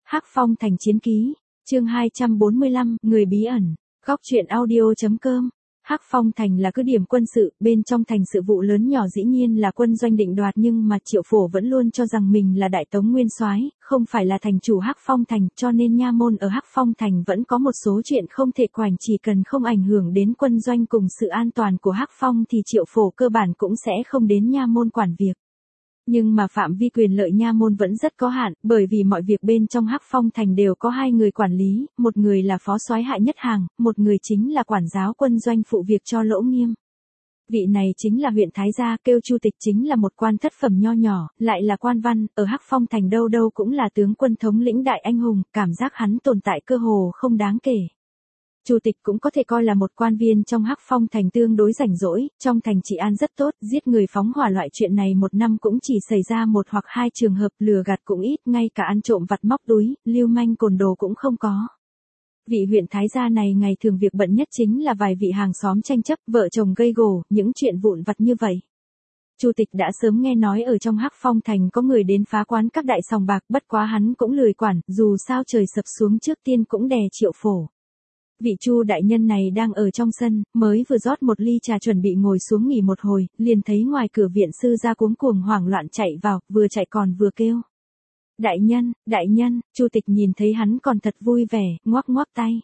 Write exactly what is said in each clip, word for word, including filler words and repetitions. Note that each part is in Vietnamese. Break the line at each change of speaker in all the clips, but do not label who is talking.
Hắc Phong Thành chiến ký, chương hai trăm bốn mươi lăm, người bí ẩn, góc truyện audio.com. Hắc Phong Thành là cứ điểm quân sự, bên trong thành sự vụ lớn nhỏ dĩ nhiên là quân doanh định đoạt, nhưng mà Triệu Phổ vẫn luôn cho rằng mình là Đại Tống Nguyên Soái, không phải là thành chủ Hắc Phong Thành, cho nên nha môn ở Hắc Phong Thành vẫn có một số chuyện không thể quản, chỉ cần không ảnh hưởng đến quân doanh cùng sự an toàn của Hắc Phong thì Triệu Phổ cơ bản cũng sẽ không đến nha môn quản việc. Nhưng mà phạm vi quyền lợi nha môn vẫn rất có hạn, bởi vì mọi việc bên trong Hắc Phong Thành đều có hai người quản lý, một người là phó soái Hạ Nhất Hàng, một người chính là quản giáo quân doanh phụ việc cho Lỗ Nghiêm. Vị này chính là huyện Thái Gia, kêu Chu Tịch, chính là một quan thất phẩm nho nhỏ, lại là quan văn, ở Hắc Phong Thành đâu đâu cũng là tướng quân thống lĩnh đại anh hùng, cảm giác hắn tồn tại cơ hồ không đáng kể. Chu Tịch cũng có thể coi là một quan viên trong Hắc Phong Thành tương đối rảnh rỗi, trong thành trị an rất tốt, giết người phóng hỏa loại chuyện này một năm cũng chỉ xảy ra một hoặc hai trường hợp, lừa gạt cũng ít, ngay cả ăn trộm vặt móc túi, lưu manh côn đồ cũng không có. Vị huyện Thái Gia này ngày thường việc bận nhất chính là vài vị hàng xóm tranh chấp, vợ chồng gây gổ, những chuyện vụn vặt như vậy. Chu Tịch đã sớm nghe nói ở trong Hắc Phong Thành có người đến phá quán các đại sòng bạc, bất quá hắn cũng lười quản, dù sao trời sập xuống trước tiên cũng đè Triệu Phổ. Vị Chu đại nhân này đang ở trong sân, mới vừa rót một ly trà chuẩn bị ngồi xuống nghỉ một hồi, liền thấy ngoài cửa viện sư gia cuống cuồng hoảng loạn chạy vào, vừa chạy còn vừa kêu. Đại nhân, đại nhân, Chu Tịch nhìn thấy hắn còn thật vui vẻ, ngoắc ngoắc tay.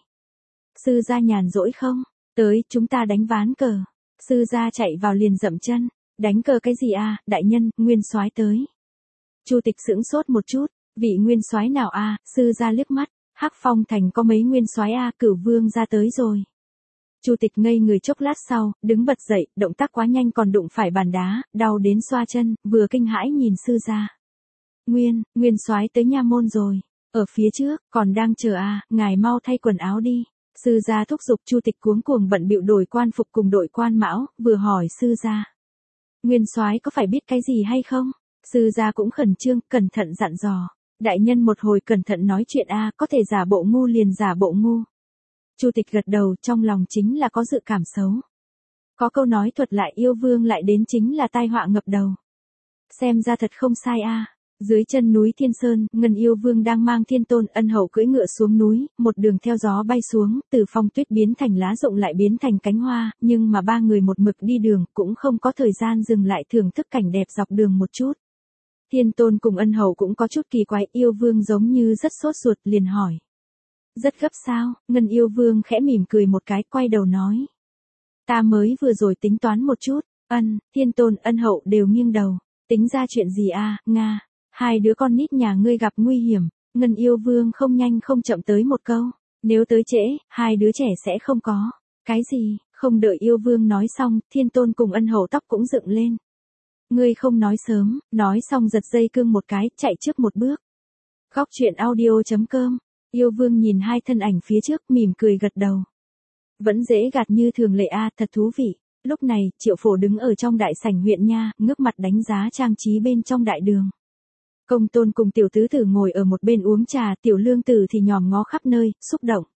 Sư gia nhàn rỗi không? Tới, chúng ta đánh ván cờ. Sư gia chạy vào liền dậm chân. Đánh cờ cái gì à, đại nhân, Nguyên Soái tới. Chu Tịch sững sốt một chút, vị Nguyên Soái nào à, sư gia liếc mắt. Hắc Phong Thành có mấy nguyên soái a, Cửu Vương ra tới rồi. Chu Tịch ngây người chốc lát sau, đứng bật dậy, động tác quá nhanh còn đụng phải bàn đá, đau đến xoa chân, vừa kinh hãi nhìn sư gia. Nguyên, Nguyên soái tới nha môn rồi, ở phía trước, còn đang chờ a, ngài mau thay quần áo đi. Sư gia thúc giục. Chu Tịch cuống cuồng bận bịu đổi quan phục cùng đội quan mão, vừa hỏi sư gia. Nguyên soái có phải biết cái gì hay không? Sư gia cũng khẩn trương, cẩn thận dặn dò. Đại nhân một hồi cẩn thận nói chuyện a, có thể giả bộ ngu liền giả bộ ngu. Chu Tịch gật đầu, trong lòng chính là có dự cảm xấu. Có câu nói thuật lại yêu vương lại đến chính là tai họa ngập đầu. Xem ra thật không sai a. Dưới chân núi Thiên Sơn, Ngân yêu vương đang mang Thiên Tôn Ân Hậu cưỡi ngựa xuống núi, một đường theo gió bay xuống, từ phong tuyết biến thành lá rụng lại biến thành cánh hoa, nhưng mà ba người một mực đi đường, cũng không có thời gian dừng lại thưởng thức cảnh đẹp dọc đường một chút. Thiên Tôn cùng Ân Hậu cũng có chút kỳ quái, yêu vương giống như rất sốt ruột, liền hỏi. Rất gấp sao? Ngân yêu vương khẽ mỉm cười một cái, quay đầu nói. Ta mới vừa rồi tính toán một chút. Ân, Thiên Tôn Ân Hậu đều nghiêng đầu. Tính ra chuyện gì à, Nga? Hai đứa con nít nhà ngươi gặp nguy hiểm. Ngân yêu vương không nhanh không chậm tới một câu. Nếu tới trễ, hai đứa trẻ sẽ không có. Cái gì? Không đợi yêu vương nói xong, Thiên Tôn cùng Ân Hậu tóc cũng dựng lên. Ngươi không nói sớm, nói xong giật dây cương một cái, chạy trước một bước. Góc truyện audio.com. Yêu vương nhìn hai thân ảnh phía trước, mỉm cười gật đầu. Vẫn dễ gạt như thường lệ a, thật thú vị. Lúc này, Triệu Phổ đứng ở trong đại sảnh huyện nha, ngước mặt đánh giá trang trí bên trong đại đường. Công Tôn cùng tiểu tứ tử ngồi ở một bên uống trà, tiểu lương tử thì nhòm ngó khắp nơi, xúc động.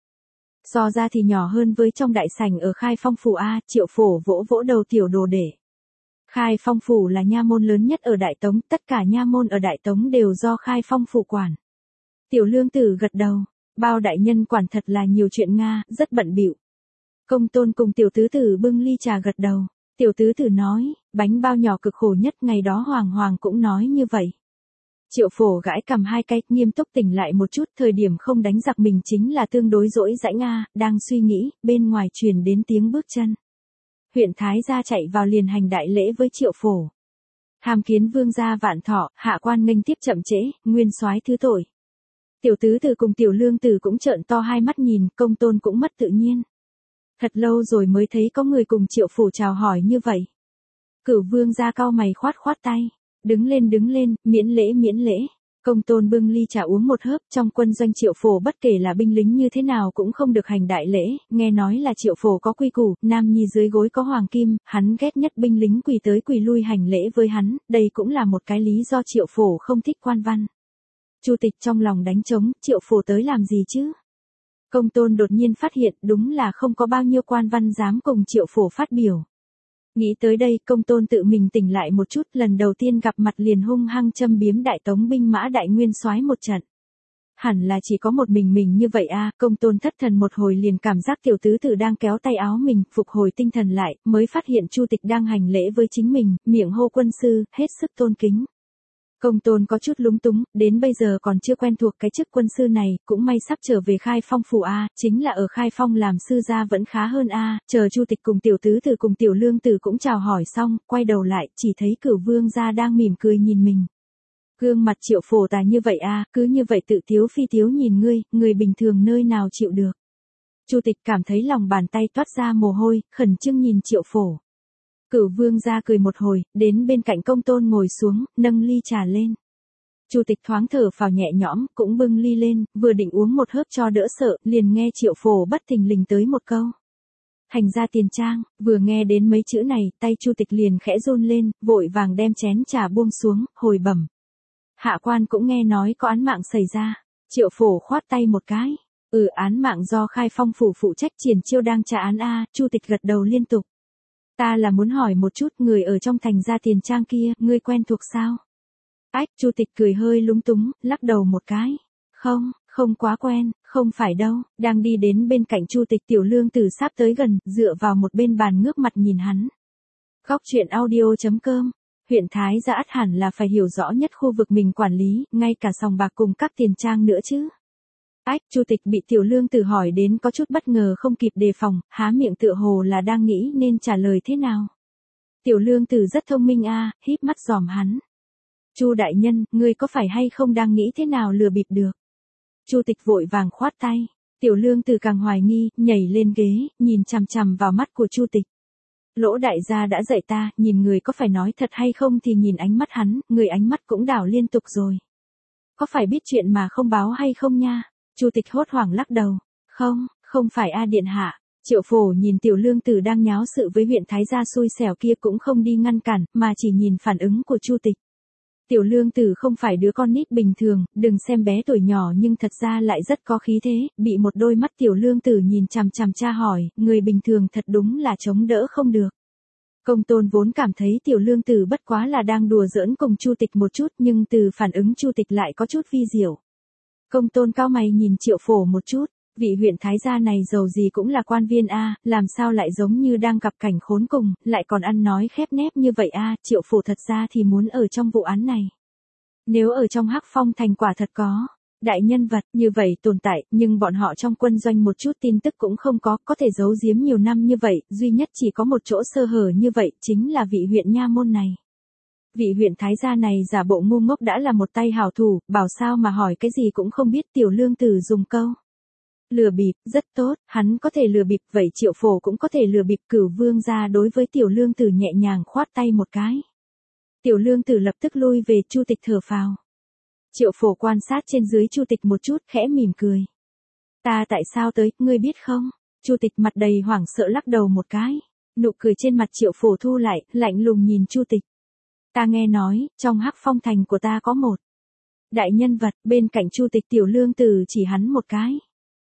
So ra thì nhỏ hơn với trong đại sảnh ở Khai Phong phủ a, Triệu Phổ vỗ vỗ đầu tiểu đồ để. Khai Phong phủ là nha môn lớn nhất ở Đại Tống, tất cả nha môn ở Đại Tống đều do Khai Phong phủ quản. Tiểu lương tử gật đầu, bao đại nhân quản thật là nhiều chuyện Nga, rất bận bịu. Công Tôn cùng tiểu tứ tử bưng ly trà gật đầu, tiểu tứ tử nói, bánh bao nhỏ cực khổ nhất, ngày đó Hoàng Hoàng cũng nói như vậy. Triệu Phổ gãi cầm hai cái, nghiêm túc tỉnh lại một chút, thời điểm không đánh giặc mình chính là tương đối dỗi dãi Nga, đang suy nghĩ, bên ngoài truyền đến tiếng bước chân. Huyện Thái Gia chạy vào liền hành đại lễ với Triệu Phổ. Tham kiến vương gia vạn thọ, hạ quan nghênh tiếp chậm trễ, Nguyên soái thứ tội. Tiểu tứ tử cùng tiểu lương tử cũng trợn to hai mắt nhìn, Công Tôn cũng mất tự nhiên. Thật lâu rồi mới thấy có người cùng Triệu Phổ chào hỏi như vậy. Cửu vương gia cau mày khoát khoát tay. Đứng lên đứng lên, miễn lễ miễn lễ. Công Tôn bưng ly trà uống một hớp, trong quân doanh Triệu Phổ bất kể là binh lính như thế nào cũng không được hành đại lễ, nghe nói là Triệu Phổ có quy củ, nam nhi dưới gối có hoàng kim, hắn ghét nhất binh lính quỳ tới quỳ lui hành lễ với hắn, đây cũng là một cái lý do Triệu Phổ không thích quan văn. Chu Tịch trong lòng đánh trống, Triệu Phổ tới làm gì chứ? Công Tôn đột nhiên phát hiện đúng là không có bao nhiêu quan văn dám cùng Triệu Phổ phát biểu. Nghĩ tới đây, Công Tôn tự mình tỉnh lại một chút, lần đầu tiên gặp mặt liền hung hăng châm biếm Đại Tống binh mã đại nguyên soái một trận. Hẳn là chỉ có một mình mình như vậy a. Công tôn thất thần một hồi liền cảm giác tiểu tứ tử đang kéo tay áo mình, phục hồi tinh thần lại, mới phát hiện Chu Tịch đang hành lễ với chính mình, miệng hô quân sư, hết sức tôn kính. Công tôn có chút lúng túng, đến bây giờ còn chưa quen thuộc cái chức quân sư này, cũng may sắp trở về Khai Phong phủ a, chính là ở Khai Phong làm sư gia vẫn khá hơn a. Chờ Chu Tịch cùng tiểu tứ tử cùng tiểu lương tử cũng chào hỏi xong, quay đầu lại, chỉ thấy Cửu Vương gia đang mỉm cười nhìn mình. Gương mặt Triệu Phổ tài như vậy a, cứ như vậy tự tiếu phi tiếu nhìn ngươi, người bình thường nơi nào chịu được. Chu Tịch cảm thấy lòng bàn tay toát ra mồ hôi, khẩn trương nhìn Triệu Phổ. Cửu Vương gia cười một hồi, đến bên cạnh công tôn ngồi xuống, nâng ly trà lên. Chu Tịch thoáng thở phào nhẹ nhõm, cũng bưng ly lên, vừa định uống một hớp cho đỡ sợ, liền nghe Triệu Phổ bất thình lình tới một câu. Thành ra tiền trang, vừa nghe đến mấy chữ này, tay Chu Tịch liền khẽ run lên, vội vàng đem chén trà buông xuống, hồi bẩm. Hạ quan cũng nghe nói có án mạng xảy ra. Triệu Phổ khoát tay một cái. Ừ, án mạng do Khai Phong phủ phụ trách triển chiêu đang trả án a. Chu Tịch gật đầu liên tục. Ta là muốn hỏi một chút, người ở trong thành gia tiền trang kia, ngươi quen thuộc sao? Ách, Chu Tịch cười hơi lúng túng, lắc đầu một cái. Không, không quá quen, không phải đâu. Đang đi đến bên cạnh Chu Tịch, tiểu lương tử sắp tới gần, dựa vào một bên bàn ngước mặt nhìn hắn. Góc truyện audio chấm com. Huyện Thái Gia ắt hẳn là phải hiểu rõ nhất khu vực mình quản lý, ngay cả sòng bạc cùng các tiền trang nữa chứ. Ách, Chu Tịch bị tiểu lương tử hỏi đến có chút bất ngờ không kịp đề phòng, há miệng tựa hồ là đang nghĩ nên trả lời thế nào. Tiểu lương tử rất thông minh a, híp mắt dòm hắn. Chu đại nhân, ngươi có phải hay không đang nghĩ thế nào lừa bịp được? Chu Tịch vội vàng khoát tay. Tiểu lương tử càng hoài nghi, nhảy lên ghế, nhìn chằm chằm vào mắt của Chu Tịch. Lỗ đại gia đã dạy ta, nhìn người có phải nói thật hay không thì nhìn ánh mắt hắn, người ánh mắt cũng đảo liên tục rồi. Có phải biết chuyện mà không báo hay không nha? Chu Tịch hốt hoảng lắc đầu. Không, không phải a điện hạ. Triệu Phổ nhìn tiểu lương tử đang nháo sự với huyện Thái Gia xui xẻo kia cũng không đi ngăn cản, mà chỉ nhìn phản ứng của Chu Tịch. Tiểu lương tử không phải đứa con nít bình thường, đừng xem bé tuổi nhỏ nhưng thật ra lại rất có khí thế, bị một đôi mắt tiểu lương tử nhìn chằm chằm tra hỏi, người bình thường thật đúng là chống đỡ không được. Công tôn vốn cảm thấy tiểu lương tử bất quá là đang đùa giỡn cùng Chu Tịch một chút, nhưng từ phản ứng Chu Tịch lại có chút vi diệu. Công tôn cao mày nhìn Triệu Phổ một chút, vị huyện Thái Gia này dầu gì cũng là quan viên a, làm sao lại giống như đang gặp cảnh khốn cùng, lại còn ăn nói khép nép như vậy a. Triệu Phổ thật ra thì muốn ở trong vụ án này. Nếu ở trong Hắc Phong thành quả thật có đại nhân vật như vậy tồn tại, nhưng bọn họ trong quân doanh một chút tin tức cũng không có, có thể giấu giếm nhiều năm như vậy, duy nhất chỉ có một chỗ sơ hở như vậy, chính là vị huyện nha môn này. Vị huyện Thái Gia này giả bộ ngu ngốc đã là một tay hảo thủ, bảo sao mà hỏi cái gì cũng không biết. Tiểu lương tử dùng câu lừa bịp, rất tốt, hắn có thể lừa bịp, vậy Triệu Phổ cũng có thể lừa bịp. Cửu Vương gia đối với tiểu lương tử nhẹ nhàng khoát tay một cái. Tiểu lương tử lập tức lui về. Chu Tịch thở phào. Triệu Phổ quan sát trên dưới Chu Tịch một chút, khẽ mỉm cười. Ta tại sao tới, ngươi biết không? Chu Tịch mặt đầy hoảng sợ lắc đầu một cái. Nụ cười trên mặt Triệu Phổ thu lại, lạnh lùng nhìn Chu Tịch. Ta nghe nói, trong Hắc Phong thành của ta có một đại nhân vật. Bên cạnh Chu Tịch tiểu lương tử chỉ hắn một cái.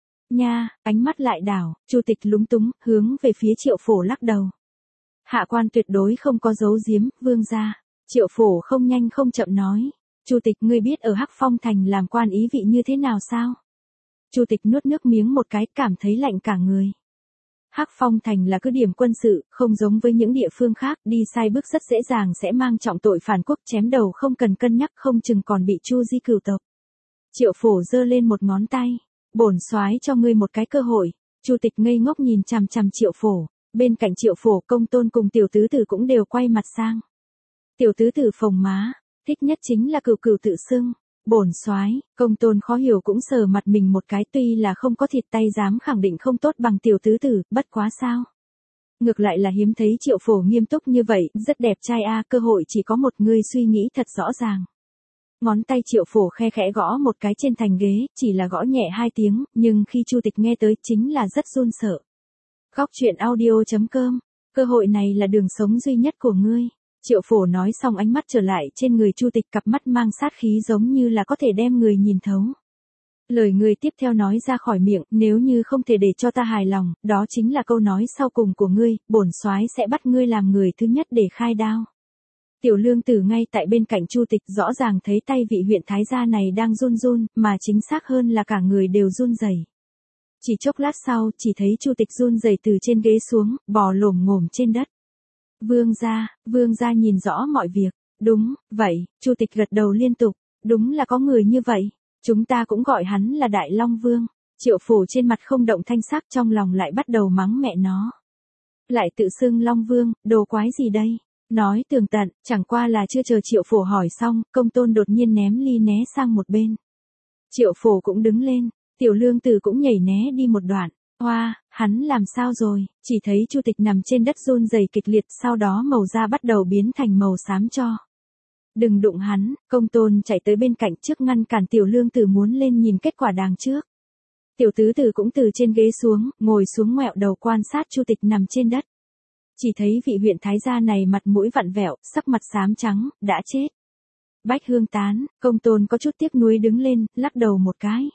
Nha, ánh mắt lại đảo, Chu Tịch lúng túng, hướng về phía Triệu Phổ lắc đầu. Hạ quan tuyệt đối không có giấu giếm, vương gia. Triệu Phổ không nhanh không chậm nói. Chu Tịch, ngươi biết ở Hắc Phong thành làm quan ý vị như thế nào sao? Chu Tịch nuốt nước miếng một cái, cảm thấy lạnh cả người. Hắc Phong thành là cứ điểm quân sự, không giống với những địa phương khác, đi sai bước rất dễ dàng sẽ mang trọng tội phản quốc, chém đầu không cần cân nhắc, không chừng còn bị Chu di cửu tộc. Triệu Phổ giơ lên một ngón tay. Bổn soái cho ngươi một cái cơ hội. Chu Tịch ngây ngốc nhìn chằm chằm Triệu Phổ. Bên cạnh Triệu Phổ, công tôn cùng tiểu tứ tử cũng đều quay mặt sang. Tiểu tứ tử phồng má, thích nhất chính là Cửu Cửu tự xưng bổn soái. Công tôn khó hiểu cũng sờ mặt mình một cái, tuy là không có thịt tay dám khẳng định không tốt bằng tiểu tứ tử, bất quá sao. Ngược lại là hiếm thấy Triệu Phổ nghiêm túc như vậy, rất đẹp trai a, cơ hội chỉ có một, người suy nghĩ thật rõ ràng. Ngón tay Triệu Phổ khe khẽ gõ một cái trên thành ghế, chỉ là gõ nhẹ hai tiếng, nhưng khi Chu Tịch nghe tới chính là rất run sợ. Góc truyện audio chấm com, cơ hội này là đường sống duy nhất của ngươi. Triệu Phổ nói xong ánh mắt trở lại trên người Chu Tịch, cặp mắt mang sát khí giống như là có thể đem người nhìn thấu. Lời người tiếp theo nói ra khỏi miệng, nếu như không thể để cho ta hài lòng, đó chính là câu nói sau cùng của ngươi, bổn soái sẽ bắt ngươi làm người thứ nhất để khai đao. Tiểu Lương Tử ngay tại bên cạnh Chu Tịch rõ ràng thấy tay vị huyện thái gia này đang run run, mà chính xác hơn là cả người đều run rẩy. Chỉ chốc lát sau, chỉ thấy Chu Tịch run rẩy từ trên ghế xuống, bò lổm ngổm trên đất. Vương gia, Vương gia nhìn rõ mọi việc. Đúng, vậy, Chu Tịch gật đầu liên tục. Đúng là có người như vậy. Chúng ta cũng gọi hắn là Đại Long Vương. Triệu Phổ trên mặt không động thanh sắc, trong lòng lại bắt đầu mắng mẹ nó. Lại tự xưng Long Vương, đồ quái gì đây? Nói tường tận, chẳng qua là chưa chờ Triệu Phổ hỏi xong, Công Tôn đột nhiên ném ly né sang một bên. Triệu Phổ cũng đứng lên, Tiểu Lương Tử cũng nhảy né đi một đoạn. Hoa, hắn làm sao rồi? Chỉ thấy Chu Tịch nằm trên đất run rẩy kịch liệt, sau đó màu da bắt đầu biến thành màu xám cho. Đừng đụng hắn, Công Tôn chạy tới bên cạnh trước ngăn cản Tiểu Lương Tử muốn lên nhìn kết quả đằng trước. Tiểu tứ tử cũng từ trên ghế xuống, ngồi xuống ngoẹo đầu quan sát Chu Tịch nằm trên đất. Chỉ thấy vị huyện thái gia này mặt mũi vặn vẹo, sắc mặt xám trắng, đã chết. Bách Hương Tán, Công Tôn có chút tiếc nuối đứng lên, lắc đầu một cái.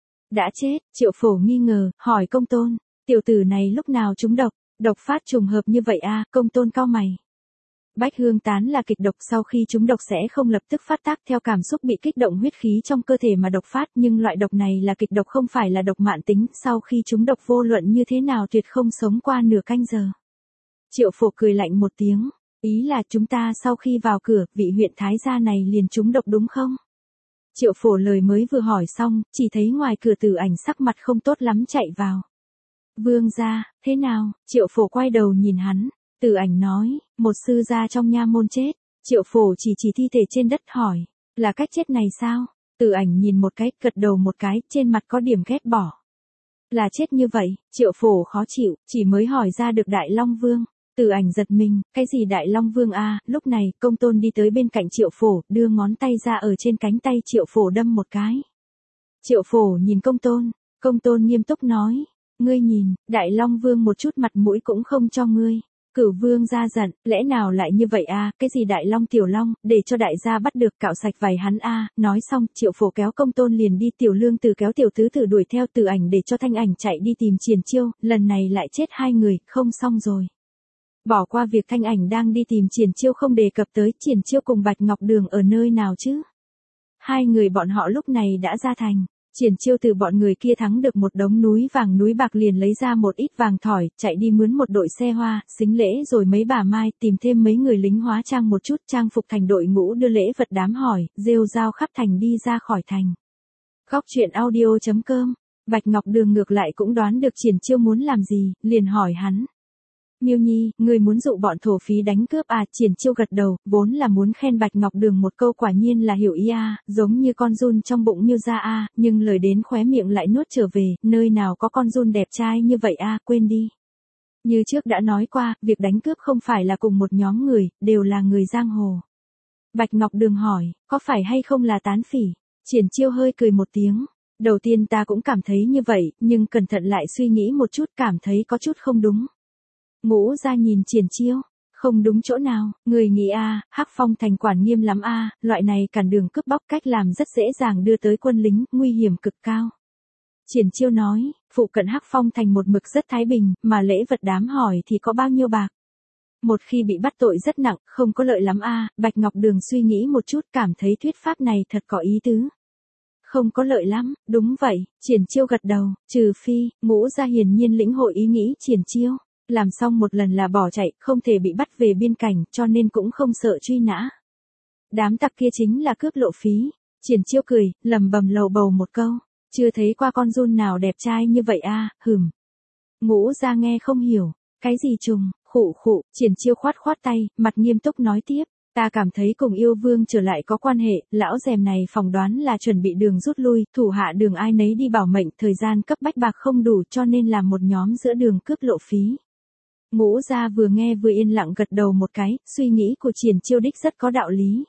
Đã chết, Triệu Phổ nghi ngờ, hỏi Công Tôn, tiểu tử này lúc nào trúng độc, độc phát trùng hợp như vậy a? Công Tôn cau mày. Bách Hương Tán là kịch độc, sau khi trúng độc sẽ không lập tức phát tác theo cảm xúc bị kích động huyết khí trong cơ thể mà độc phát, nhưng loại độc này là kịch độc không phải là độc mãn tính, sau khi trúng độc vô luận như thế nào tuyệt không sống qua nửa canh giờ. Triệu Phổ cười lạnh một tiếng, ý là chúng ta sau khi vào cửa, vị huyện thái gia này liền trúng độc đúng không? Triệu Phổ lời mới vừa hỏi xong, chỉ thấy ngoài cửa Tử Ảnh sắc mặt không tốt lắm chạy vào. Vương gia, thế nào? Triệu Phổ quay đầu nhìn hắn, Tử Ảnh nói, một sư gia trong nha môn chết. Triệu Phổ chỉ chỉ thi thể trên đất hỏi, là cách chết này sao? Tử Ảnh nhìn một cái, gật đầu một cái, trên mặt có điểm ghét bỏ. Là chết như vậy, Triệu Phổ khó chịu, chỉ mới hỏi ra được Đại Long Vương. Tử Ảnh giật mình, cái gì Đại Long Vương a? Lúc này, Công Tôn đi tới bên cạnh Triệu Phổ, đưa ngón tay ra ở trên cánh tay Triệu Phổ đâm một cái. Triệu Phổ nhìn Công Tôn, Công Tôn nghiêm túc nói, ngươi nhìn, Đại Long Vương một chút mặt mũi cũng không cho ngươi. Cửu Vương ra giận, lẽ nào lại như vậy a? Cái gì Đại Long Tiểu Long, để cho đại gia bắt được cạo sạch vảy hắn a? Nói xong, Triệu Phổ kéo Công Tôn liền đi, Tiểu Lương Tử kéo Tiểu Tứ Tử đuổi theo Tử Ảnh để cho Thanh Ảnh chạy đi tìm Triển Chiêu, lần này lại chết hai người, không xong rồi. Bỏ qua việc Thanh Ảnh đang đi tìm Triển Chiêu không đề cập tới Triển Chiêu cùng Bạch Ngọc Đường ở nơi nào chứ? Hai người bọn họ lúc này đã ra thành. Triển Chiêu từ bọn người kia thắng được một đống núi vàng núi bạc liền lấy ra một ít vàng thỏi, chạy đi mướn một đội xe hoa, xính lễ rồi mấy bà mai, tìm thêm mấy người lính hóa trang một chút, trang phục thành đội ngũ đưa lễ vật đám hỏi, rêu rao khắp thành đi ra khỏi thành. Góc truyện audio chấm com, Bạch Ngọc Đường ngược lại cũng đoán được Triển Chiêu muốn làm gì, liền hỏi hắn. Miêu Nhi, người muốn dụ bọn thổ phí đánh cướp à? Triển Chiêu gật đầu, vốn là muốn khen Bạch Ngọc Đường một câu quả nhiên là hiểu ý a, giống như con giun trong bụng Miêu gia a, nhưng lời đến khóe miệng lại nuốt trở về, nơi nào có con giun đẹp trai như vậy a, quên đi. Như trước đã nói qua, việc đánh cướp không phải là cùng một nhóm người, đều là người giang hồ. Bạch Ngọc Đường hỏi, có phải hay không là tán phỉ? Triển Chiêu hơi cười một tiếng. Đầu tiên ta cũng cảm thấy như vậy, nhưng cẩn thận lại suy nghĩ một chút cảm thấy có chút không đúng. Ngũ gia nhìn Triển Chiêu, không đúng chỗ nào, người nghĩ a, Hắc Phong thành quản nghiêm lắm a, loại này cản đường cướp bóc cách làm rất dễ dàng đưa tới quân lính, nguy hiểm cực cao. Triển Chiêu nói, phụ cận Hắc Phong thành một mực rất thái bình, mà lễ vật đám hỏi thì có bao nhiêu bạc. Một khi bị bắt tội rất nặng, không có lợi lắm a. Bạch Ngọc Đường suy nghĩ một chút cảm thấy thuyết pháp này thật có ý tứ. Không có lợi lắm, đúng vậy, Triển Chiêu gật đầu, trừ phi, Ngũ gia hiển nhiên lĩnh hội ý nghĩ Triển Chiêu. Làm xong một lần là bỏ chạy, không thể bị bắt về biên cảnh, cho nên cũng không sợ truy nã. Đám tặc kia chính là cướp lộ phí. Triển Chiêu cười, lầm bầm lầu bầu một câu. Chưa thấy qua con giun nào đẹp trai như vậy a, hừm. Ngũ gia nghe không hiểu. Cái gì trùng, khụ khụ, Triển Chiêu khoát khoát tay, mặt nghiêm túc nói tiếp. Ta cảm thấy cùng yêu vương trở lại có quan hệ, lão rèm này phỏng đoán là chuẩn bị đường rút lui, thủ hạ đường ai nấy đi bảo mệnh, thời gian cấp bách bạc không đủ cho nên làm một nhóm giữa đường cướp lộ phí. Ngũ gia vừa nghe vừa yên lặng gật đầu một cái, suy nghĩ của Triển Chiêu đích rất có đạo lý.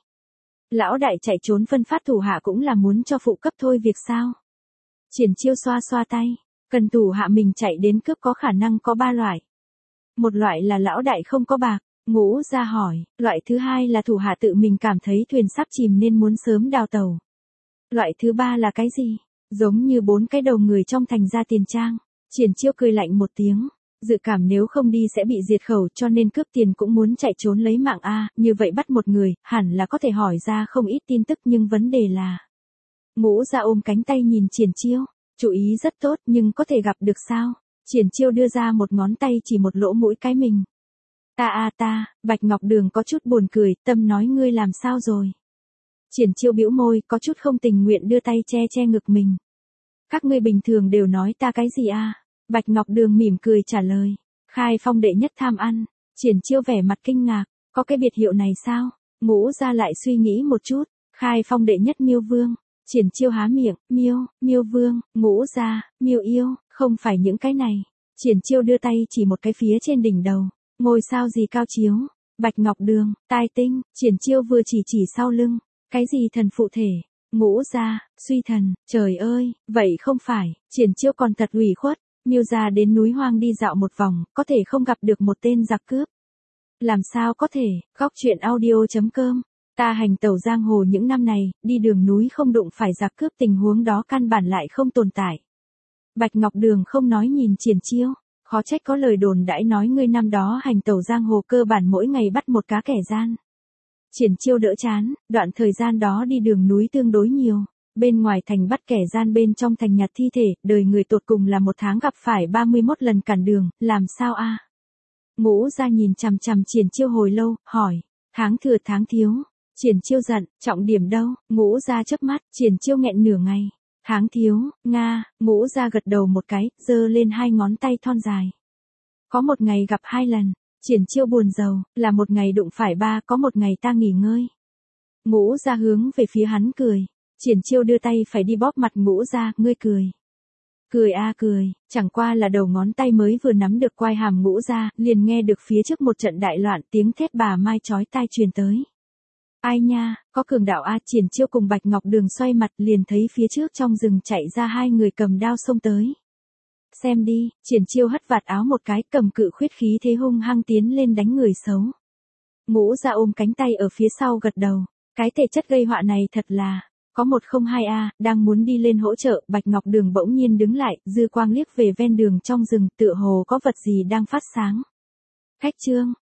Lão đại chạy trốn phân phát thủ hạ cũng là muốn cho phụ cấp thôi việc sao? Triển Chiêu xoa xoa tay, cần thủ hạ mình chạy đến cướp có khả năng có ba loại. Một loại là lão đại không có bạc, Ngũ gia hỏi, loại thứ hai là thủ hạ tự mình cảm thấy thuyền sắp chìm nên muốn sớm đào tàu. Loại thứ ba là cái gì? Giống như bốn cái đầu người trong thành ra tiền trang. Triển Chiêu cười lạnh một tiếng. Dự cảm nếu không đi sẽ bị diệt khẩu cho nên cướp tiền cũng muốn chạy trốn lấy mạng a, như vậy bắt một người, hẳn là có thể hỏi ra không ít tin tức nhưng vấn đề là. Ngũ Gia ôm cánh tay nhìn Triển Chiêu, chú ý rất tốt nhưng có thể gặp được sao? Triển Chiêu đưa ra một ngón tay chỉ một lỗ mũi cái mình. Ta a ta, Bạch Ngọc Đường có chút buồn cười, Tâm nói ngươi làm sao rồi? Triển Chiêu bĩu môi, có chút không tình nguyện đưa tay che che ngực mình. Các ngươi bình thường đều nói ta cái gì a? Bạch Ngọc Đường mỉm cười trả lời. Khai Phong đệ nhất tham ăn. Triển Chiêu vẻ mặt kinh ngạc. Có cái biệt hiệu này sao? Ngũ Gia lại suy nghĩ một chút. Khai Phong đệ nhất Miêu Vương. Triển Chiêu há miệng. Miêu, Miêu Vương, Ngũ Gia, Miêu Yêu, không phải những cái này. Triển Chiêu đưa tay chỉ một cái phía trên đỉnh đầu. Ngôi sao gì cao chiếu? Bạch Ngọc Đường, Tai Tinh. Triển Chiêu vừa chỉ chỉ sau lưng. Cái gì thần phụ thể? Ngũ Gia, suy thần. Trời ơi, vậy không phải. Triển Chiêu còn thật ủy khuất. Miêu gia đến núi hoang đi dạo một vòng, có thể không gặp được một tên giặc cướp. Làm sao có thể, góc chuyện audio chấm com. Ta hành tẩu giang hồ những năm này, đi đường núi không đụng phải giặc cướp tình huống đó căn bản lại không tồn tại. Bạch Ngọc Đường không nói nhìn Triển Chiêu, khó trách có lời đồn đãi nói ngươi năm đó hành tẩu giang hồ cơ bản mỗi ngày bắt một cá kẻ gian. Triển Chiêu đỡ chán, đoạn thời gian đó đi đường núi tương đối nhiều. Bên ngoài thành bắt kẻ gian, bên trong thành nhặt thi thể, đời người tột cùng là một tháng gặp phải ba mươi mốt lần cản đường, làm sao a? Ngũ Gia nhìn chằm chằm Triển Chiêu hồi lâu, hỏi, tháng thừa tháng thiếu. Triển Chiêu giận, trọng điểm đâu? Ngũ Gia chớp mắt, Triển Chiêu nghẹn nửa ngày. Tháng thiếu, nga, Ngũ Gia gật đầu một cái, giơ lên hai ngón tay thon dài. Có một ngày gặp hai lần. Triển Chiêu buồn rầu, là một ngày đụng phải ba, có một ngày ta nghỉ ngơi. Ngũ Gia hướng về phía hắn cười. Triển Chiêu đưa tay phải đi bóp mặt Ngũ Gia, ngươi cười. Cười a cười, chẳng qua là đầu ngón tay mới vừa nắm được quai hàm Ngũ Gia, liền nghe được phía trước một trận đại loạn, tiếng thét bà mai chói tai truyền tới. Ai nha, có cường đạo a. Triển Chiêu cùng Bạch Ngọc Đường xoay mặt liền thấy phía trước trong rừng chạy ra hai người cầm đao xông tới. Xem đi, Triển Chiêu hất vạt áo một cái, cầm cự khuyết khí thế hung hăng tiến lên đánh người xấu. Ngũ Gia ôm cánh tay ở phía sau gật đầu, cái thể chất gây họa này thật là. Có một không hai a, đang muốn đi lên hỗ trợ, Bạch Ngọc Đường bỗng nhiên đứng lại, dư quang liếc về ven đường trong rừng, tựa hồ có vật gì đang phát sáng. Khách trương,